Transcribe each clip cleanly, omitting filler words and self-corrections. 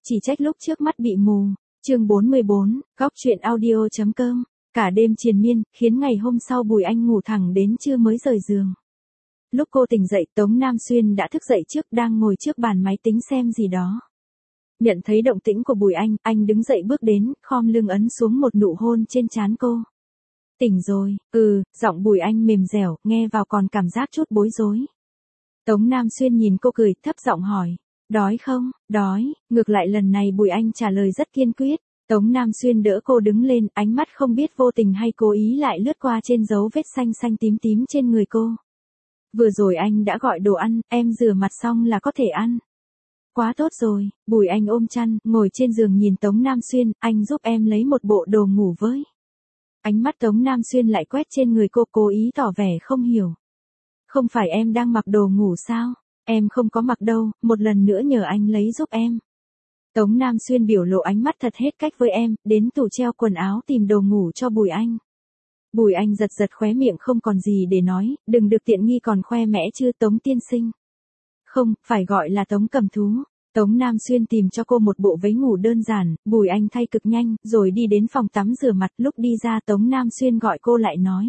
chỉ trách lúc trước mắt bị mù. Chương 44, góc truyện audio.com. Cả đêm triền miên, khiến ngày hôm sau Bùi Anh ngủ thẳng đến trưa mới rời giường. Lúc cô tỉnh dậy, Tống Nam Xuyên đã thức dậy trước, đang ngồi trước bàn máy tính xem gì đó. Nhận thấy động tĩnh của Bùi Anh đứng dậy bước đến, khom lưng ấn xuống một nụ hôn trên trán cô. Tỉnh rồi, giọng Bùi Anh mềm dẻo, nghe vào còn cảm giác chút bối rối. Tống Nam Xuyên nhìn cô cười, thấp giọng hỏi, đói không? Đói. Ngược lại lần này Bùi Anh trả lời rất kiên quyết. Tống Nam Xuyên đỡ cô đứng lên, ánh mắt không biết vô tình hay cố ý lại lướt qua trên dấu vết xanh xanh tím tím trên người cô. Vừa rồi anh đã gọi đồ ăn, em rửa mặt xong là có thể ăn. Quá tốt rồi. Bùi Anh ôm chăn, ngồi trên giường nhìn Tống Nam Xuyên, anh giúp em lấy một bộ đồ ngủ với. Ánh mắt Tống Nam Xuyên lại quét trên người cô, cố ý tỏ vẻ không hiểu. Không phải em đang mặc đồ ngủ sao? Em không có mặc đâu, một lần nữa nhờ anh lấy giúp em. Tống Nam Xuyên biểu lộ ánh mắt thật hết cách với em, đến tủ treo quần áo tìm đồ ngủ cho Bùi Anh. Bùi Anh giật giật khóe miệng không còn gì để nói, đừng được tiện nghi còn khoe mẽ chưa Tống tiên sinh. Không, phải gọi là Tống cầm thú. Tống Nam Xuyên tìm cho cô một bộ váy ngủ đơn giản, Bùi Anh thay cực nhanh, rồi đi đến phòng tắm rửa mặt. Lúc đi ra Tống Nam Xuyên gọi cô lại nói.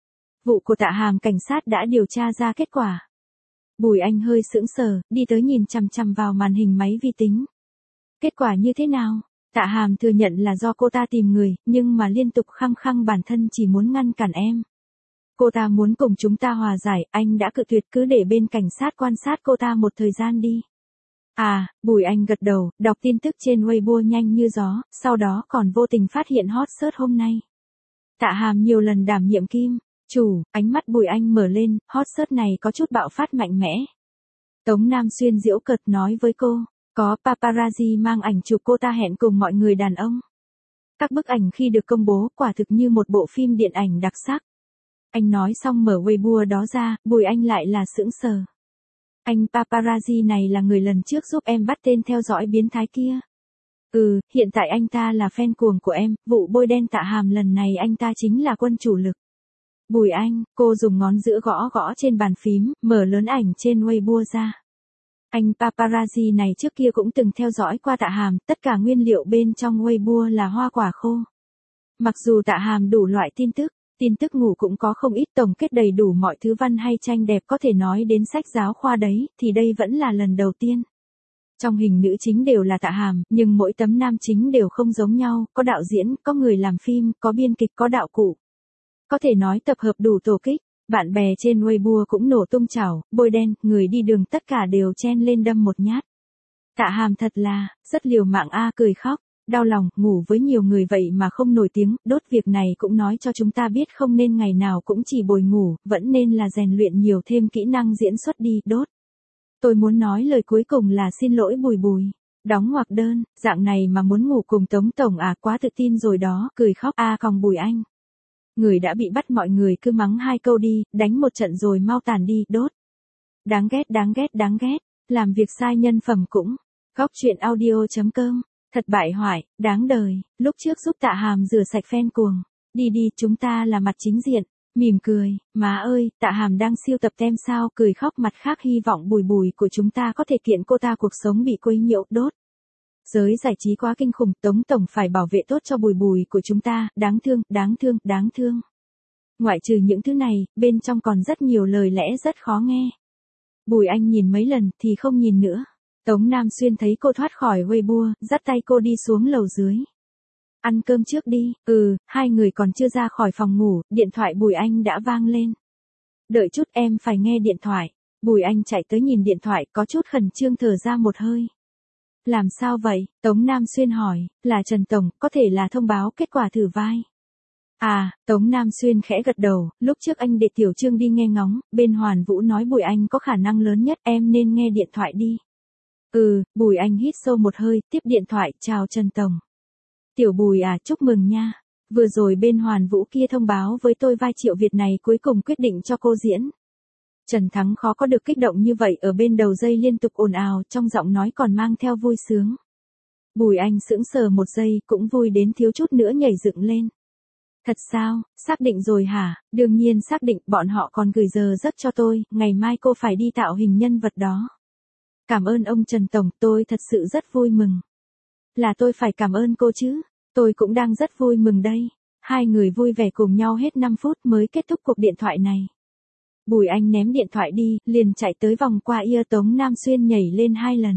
Vụ của Tạ Hàm cảnh sát đã điều tra ra kết quả. Bùi Anh hơi sững sờ, đi tới nhìn chằm chằm vào màn hình máy vi tính. Kết quả như thế nào? Tạ Hàm thừa nhận là do cô ta tìm người, nhưng mà liên tục khăng khăng bản thân chỉ muốn ngăn cản em. Cô ta muốn cùng chúng ta hòa giải, anh đã cự tuyệt, cứ để bên cảnh sát quan sát cô ta một thời gian đi. À, Bùi Anh gật đầu, đọc tin tức trên Weibo nhanh như gió, sau đó còn vô tình phát hiện hot search hôm nay. Tạ Hàm nhiều lần đảm nhiệm kim chủ, ánh mắt Bùi Anh mở lên, hot search này có chút bạo phát mạnh mẽ. Tống Nam Xuyên giễu cợt nói với cô, có paparazzi mang ảnh chụp cô ta hẹn cùng mọi người đàn ông. Các bức ảnh khi được công bố quả thực như một bộ phim điện ảnh đặc sắc. Anh nói xong mở Weibo đó ra, Bùi Anh lại là sững sờ. Anh paparazzi này là người lần trước giúp em bắt tên theo dõi biến thái kia. Hiện tại anh ta là fan cuồng của em, vụ bôi đen Tạ Hàm lần này anh ta chính là quân chủ lực. Bùi Anh, cô dùng ngón giữa gõ gõ trên bàn phím, mở lớn ảnh trên Weibo ra. Anh paparazzi này trước kia cũng từng theo dõi qua Tạ Hàm, tất cả nguyên liệu bên trong Weibo là hoa quả khô. Mặc dù Tạ Hàm đủ loại tin tức ngủ cũng có không ít, tổng kết đầy đủ mọi thứ văn hay tranh đẹp có thể nói đến sách giáo khoa đấy, thì đây vẫn là lần đầu tiên. Trong hình nữ chính đều là Tạ Hàm, nhưng mỗi tấm nam chính đều không giống nhau, có đạo diễn, có người làm phim, có biên kịch, có đạo cụ. Có thể nói tập hợp đủ tổ kích. Bạn bè trên Weibo cũng nổ tung chảo, bôi đen, người đi đường tất cả đều chen lên đâm một nhát. Tạ Hàm thật là, rất liều mạng cười khóc, đau lòng, ngủ với nhiều người vậy mà không nổi tiếng, đốt việc này cũng nói cho chúng ta biết không nên ngày nào cũng chỉ bồi ngủ, vẫn nên là rèn luyện nhiều thêm kỹ năng diễn xuất đi, đốt. Tôi muốn nói lời cuối cùng là xin lỗi Bùi. Đóng ngoặc đơn, dạng này mà muốn ngủ cùng Tống Tổng quá tự tin rồi đó, cười khóc còng Bùi Anh. Người đã bị bắt mọi người cứ mắng hai câu đi, đánh một trận rồi mau tàn đi, đốt. Đáng ghét, làm việc sai nhân phẩm cũng. Góc truyện audio.com, thật bại hoại, đáng đời, lúc trước giúp Tạ Hàm rửa sạch fan cuồng. Đi, chúng ta là mặt chính diện, mỉm cười, má ơi, Tạ Hàm đang siêu tập tem sao, cười khóc mặt khác hy vọng Bùi của chúng ta có thể kiện cô ta cuộc sống bị quấy nhiễu, đốt. Giới giải trí quá kinh khủng, Tống Tổng phải bảo vệ tốt cho Bùi của chúng ta, đáng thương. Ngoại trừ những thứ này, bên trong còn rất nhiều lời lẽ rất khó nghe. Bùi Anh nhìn mấy lần thì không nhìn nữa. Tống Nam Xuyên thấy cô thoát khỏi Weibo, dắt tay cô đi xuống lầu dưới. Ăn cơm trước đi. Hai người còn chưa ra khỏi phòng ngủ, điện thoại Bùi Anh đã vang lên. Đợi chút, em phải nghe điện thoại. Bùi Anh chạy tới nhìn điện thoại, có chút khẩn trương thở ra một hơi. Làm sao vậy? Tống Nam Xuyên hỏi, là Trần Tổng, có thể là thông báo kết quả thử vai. Tống Nam Xuyên khẽ gật đầu, lúc trước anh để Tiểu Trương đi nghe ngóng, bên Hoàn Vũ nói Bùi Anh có khả năng lớn nhất, em nên nghe điện thoại đi. Bùi Anh hít sâu một hơi, tiếp điện thoại, chào Trần Tổng. Tiểu Bùi chúc mừng nha. Vừa rồi bên Hoàn Vũ kia thông báo với tôi vai Triệu Việt này cuối cùng quyết định cho cô diễn. Trần Thắng khó có được kích động như vậy, ở bên đầu dây liên tục ồn ào, trong giọng nói còn mang theo vui sướng. Bùi Anh sững sờ một giây, cũng vui đến thiếu chút nữa nhảy dựng lên. Thật sao, xác định rồi hả? Đương nhiên xác định, bọn họ còn gửi giờ giấc cho tôi, ngày mai cô phải đi tạo hình nhân vật đó. Cảm ơn ông Trần Tổng, tôi thật sự rất vui mừng. Là tôi phải cảm ơn cô chứ. Tôi cũng đang rất vui mừng đây. Hai người vui vẻ cùng nhau hết 5 phút mới kết thúc cuộc điện thoại này. Bùi Anh ném điện thoại đi, liền chạy tới vòng qua ear Tống Nam Xuyên nhảy lên 2 lần.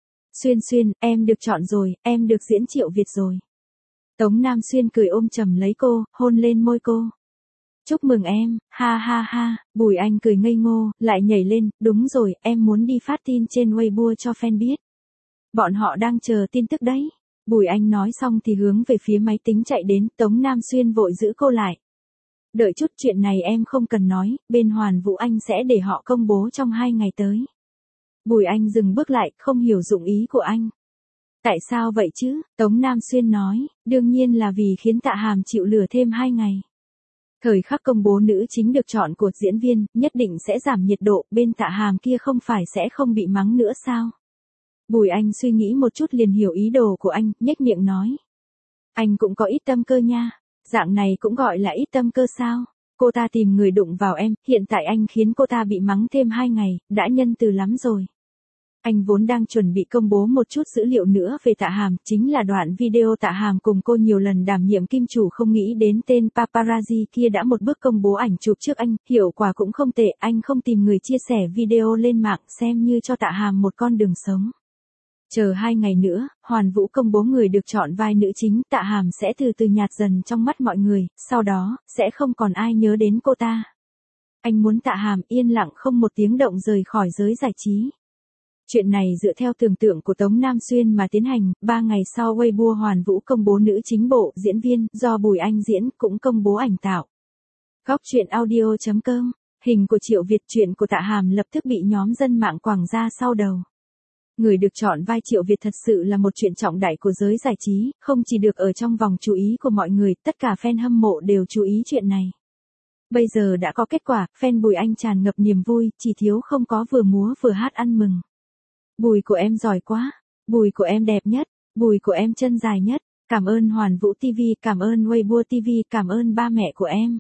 Xuyên, em được chọn rồi, em được diễn Triệu Việt rồi. Tống Nam Xuyên cười ôm chầm lấy cô, hôn lên môi cô. Chúc mừng em, ha ha ha, Bùi Anh cười ngây ngô, lại nhảy lên, đúng rồi, em muốn đi phát tin trên Weibo cho fan biết. Bọn họ đang chờ tin tức đấy. Bùi Anh nói xong thì hướng về phía máy tính chạy đến, Tống Nam Xuyên vội giữ cô lại. Đợi chút, chuyện này em không cần nói, bên Hoàn Vũ Anh sẽ để họ công bố trong 2 ngày tới. Bùi Anh dừng bước lại, không hiểu dụng ý của anh. Tại sao vậy chứ? Tống Nam Xuyên nói, đương nhiên là vì khiến Tạ Hàm chịu lừa thêm 2 ngày. Thời khắc công bố nữ chính được chọn của diễn viên, nhất định sẽ giảm nhiệt độ, bên Tạ Hàm kia không phải sẽ không bị mắng nữa sao? Bùi Anh suy nghĩ một chút liền hiểu ý đồ của anh, nhếch miệng nói. Anh cũng có ít tâm cơ nha. Dạng này cũng gọi là ít tâm cơ sao? Cô ta tìm người đụng vào em, hiện tại anh khiến cô ta bị mắng thêm 2 ngày, đã nhân từ lắm rồi. Anh vốn đang chuẩn bị công bố một chút dữ liệu nữa về Tạ Hàm, chính là đoạn video Tạ Hàm cùng cô nhiều lần đảm nhiệm kim chủ, không nghĩ đến tên paparazzi kia đã một bước công bố ảnh chụp trước anh, hiệu quả cũng không tệ, anh không tìm người chia sẻ video lên mạng xem như cho Tạ Hàm một con đường sống. Chờ 2 ngày nữa, Hoàn Vũ công bố người được chọn vai nữ chính, Tạ Hàm sẽ từ từ nhạt dần trong mắt mọi người, sau đó, sẽ không còn ai nhớ đến cô ta. Anh muốn Tạ Hàm yên lặng không một tiếng động rời khỏi giới giải trí. Chuyện này dựa theo tưởng tượng của Tống Nam Xuyên mà tiến hành, 3 ngày sau Weibo Hoàn Vũ công bố nữ chính bộ, diễn viên, do Bùi Anh diễn, cũng công bố ảnh tạo. Góc truyện audio.com, hình của Triệu Việt, chuyện của Tạ Hàm lập tức bị nhóm dân mạng quẳng ra sau đầu. Người được chọn vai Triệu Việt thật sự là một chuyện trọng đại của giới giải trí, không chỉ được ở trong vòng chú ý của mọi người, tất cả fan hâm mộ đều chú ý chuyện này. Bây giờ đã có kết quả, fan Bùi Anh tràn ngập niềm vui, chỉ thiếu không có vừa múa vừa hát ăn mừng. Bùi của em giỏi quá, Bùi của em đẹp nhất, Bùi của em chân dài nhất, cảm ơn Hoàn Vũ TV, cảm ơn Weibo TV, cảm ơn ba mẹ của em.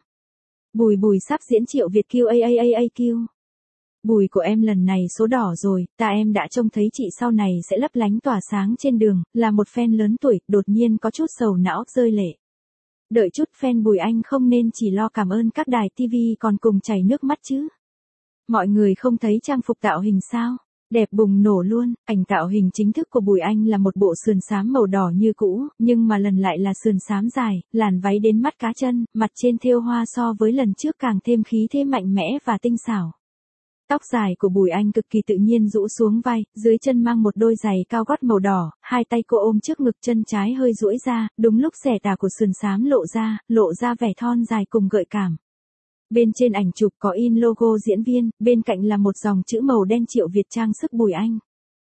Bùi sắp diễn Triệu Việt QAAAQ. Bùi của em lần này số đỏ rồi, em đã trông thấy chị sau này sẽ lấp lánh tỏa sáng trên đường, là một fan lớn tuổi, đột nhiên có chút sầu não, rơi lệ. Đợi chút, fan Bùi Anh không nên chỉ lo cảm ơn các đài TV còn cùng chảy nước mắt chứ. Mọi người không thấy trang phục tạo hình sao? Đẹp bùng nổ luôn, ảnh tạo hình chính thức của Bùi Anh là một bộ sườn xám màu đỏ như cũ, nhưng mà lần lại là sườn xám dài, làn váy đến mắt cá chân, mặt trên thêu hoa so với lần trước càng thêm khí thế mạnh mẽ và tinh xảo. Tóc dài của Bùi Anh cực kỳ tự nhiên rũ xuống vai, dưới chân mang một đôi giày cao gót màu đỏ, hai tay cô ôm trước ngực, chân trái hơi duỗi ra, đúng lúc xẻ tà của sườn xám lộ ra vẻ thon dài cùng gợi cảm. Bên trên ảnh chụp có in logo diễn viên, bên cạnh là một dòng chữ màu đen Triệu Việt trang sức Bùi Anh.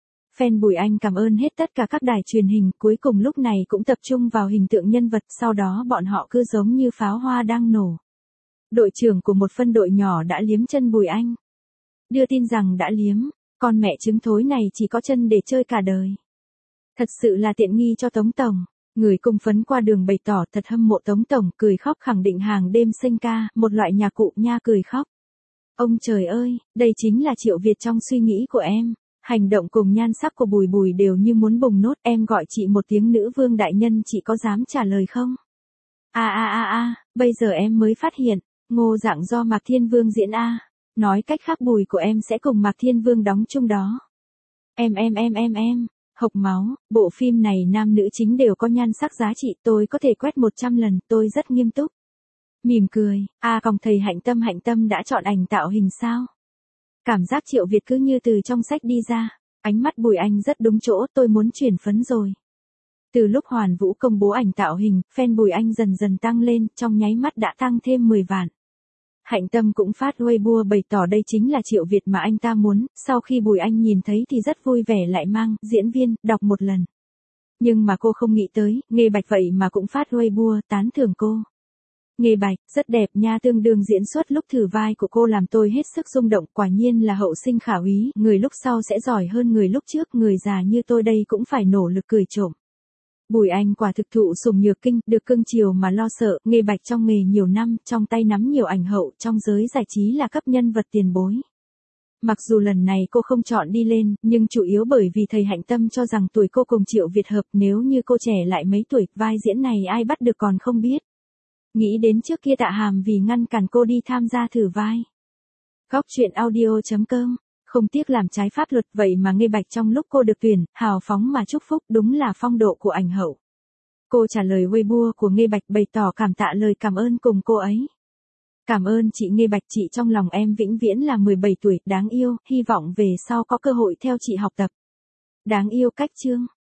Fan Bùi Anh cảm ơn hết tất cả các đài truyền hình, cuối cùng lúc này cũng tập trung vào hình tượng nhân vật, sau đó bọn họ cứ giống như pháo hoa đang nổ. Đội trưởng của một phân đội nhỏ đã liếm chân Bùi Anh. Đưa tin rằng đã liếm, con mẹ trứng thối này chỉ có chân để chơi cả đời. Thật sự là tiện nghi cho Tống Tổng. Người cung phấn qua đường bày tỏ thật hâm mộ Tống Tổng, cười khóc khẳng định hàng đêm xanh ca, một loại nhạc cụ nha, cười khóc. Ông trời ơi, đây chính là Triệu Việt trong suy nghĩ của em. Hành động cùng nhan sắc của Bùi đều như muốn bùng nốt, em gọi chị một tiếng nữ vương đại nhân, chị có dám trả lời không? Bây giờ em mới phát hiện, Ngô Dạng do Mạc Thiên Vương diễn a. Nói cách khác Bùi của em sẽ cùng Mạc Thiên Vương đóng chung đó. Em. Hộc máu, bộ phim này nam nữ chính đều có nhan sắc giá trị, tôi có thể quét 100 lần, tôi rất nghiêm túc. Mỉm cười, còn thầy Hạnh Tâm đã chọn ảnh tạo hình sao? Cảm giác Triệu Việt cứ như từ trong sách đi ra, ánh mắt Bùi Anh rất đúng chỗ, tôi muốn chuyển phấn rồi. Từ lúc Hoàn Vũ công bố ảnh tạo hình, fan Bùi Anh dần dần tăng lên, trong nháy mắt đã tăng thêm 10 vạn. Hạnh Tâm cũng phát Weibo bày tỏ đây chính là Triệu Việt mà anh ta muốn, sau khi Bùi Anh nhìn thấy thì rất vui vẻ lại mang, diễn viên, đọc một lần. Nhưng mà cô không nghĩ tới, Nghê Bạch vậy mà cũng phát Weibo, tán thưởng cô. Nghê Bạch, rất đẹp nha, tương đương diễn xuất lúc thử vai của cô làm tôi hết sức rung động, quả nhiên là hậu sinh khả úy, người lúc sau sẽ giỏi hơn người lúc trước, người già như tôi đây cũng phải nỗ lực cười trộm. Bùi Anh quả thực thụ sủng nhược kinh, được cưng chiều mà lo sợ, Nghê Bạch trong nghề nhiều năm, trong tay nắm nhiều ảnh hậu, trong giới giải trí là cấp nhân vật tiền bối. Mặc dù lần này cô không chọn đi lên, nhưng chủ yếu bởi vì thầy Hạnh Tâm cho rằng tuổi cô cùng Triệu Việt hợp, nếu như cô trẻ lại mấy tuổi, vai diễn này ai bắt được còn không biết. Nghĩ đến trước kia Tạ Hàm vì ngăn cản cô đi tham gia thử vai. Góc truyện audio.com, không tiếc làm trái pháp luật vậy mà Nghê Bạch trong lúc cô được tuyển, hào phóng mà chúc phúc, đúng là phong độ của ảnh hậu. Cô trả lời Weibo của Nghê Bạch bày tỏ cảm tạ lời cảm ơn cùng cô ấy. Cảm ơn chị Nghê Bạch, chị trong lòng em vĩnh viễn là 17 tuổi, đáng yêu, hy vọng về sau có cơ hội theo chị học tập. Đáng yêu cách chương.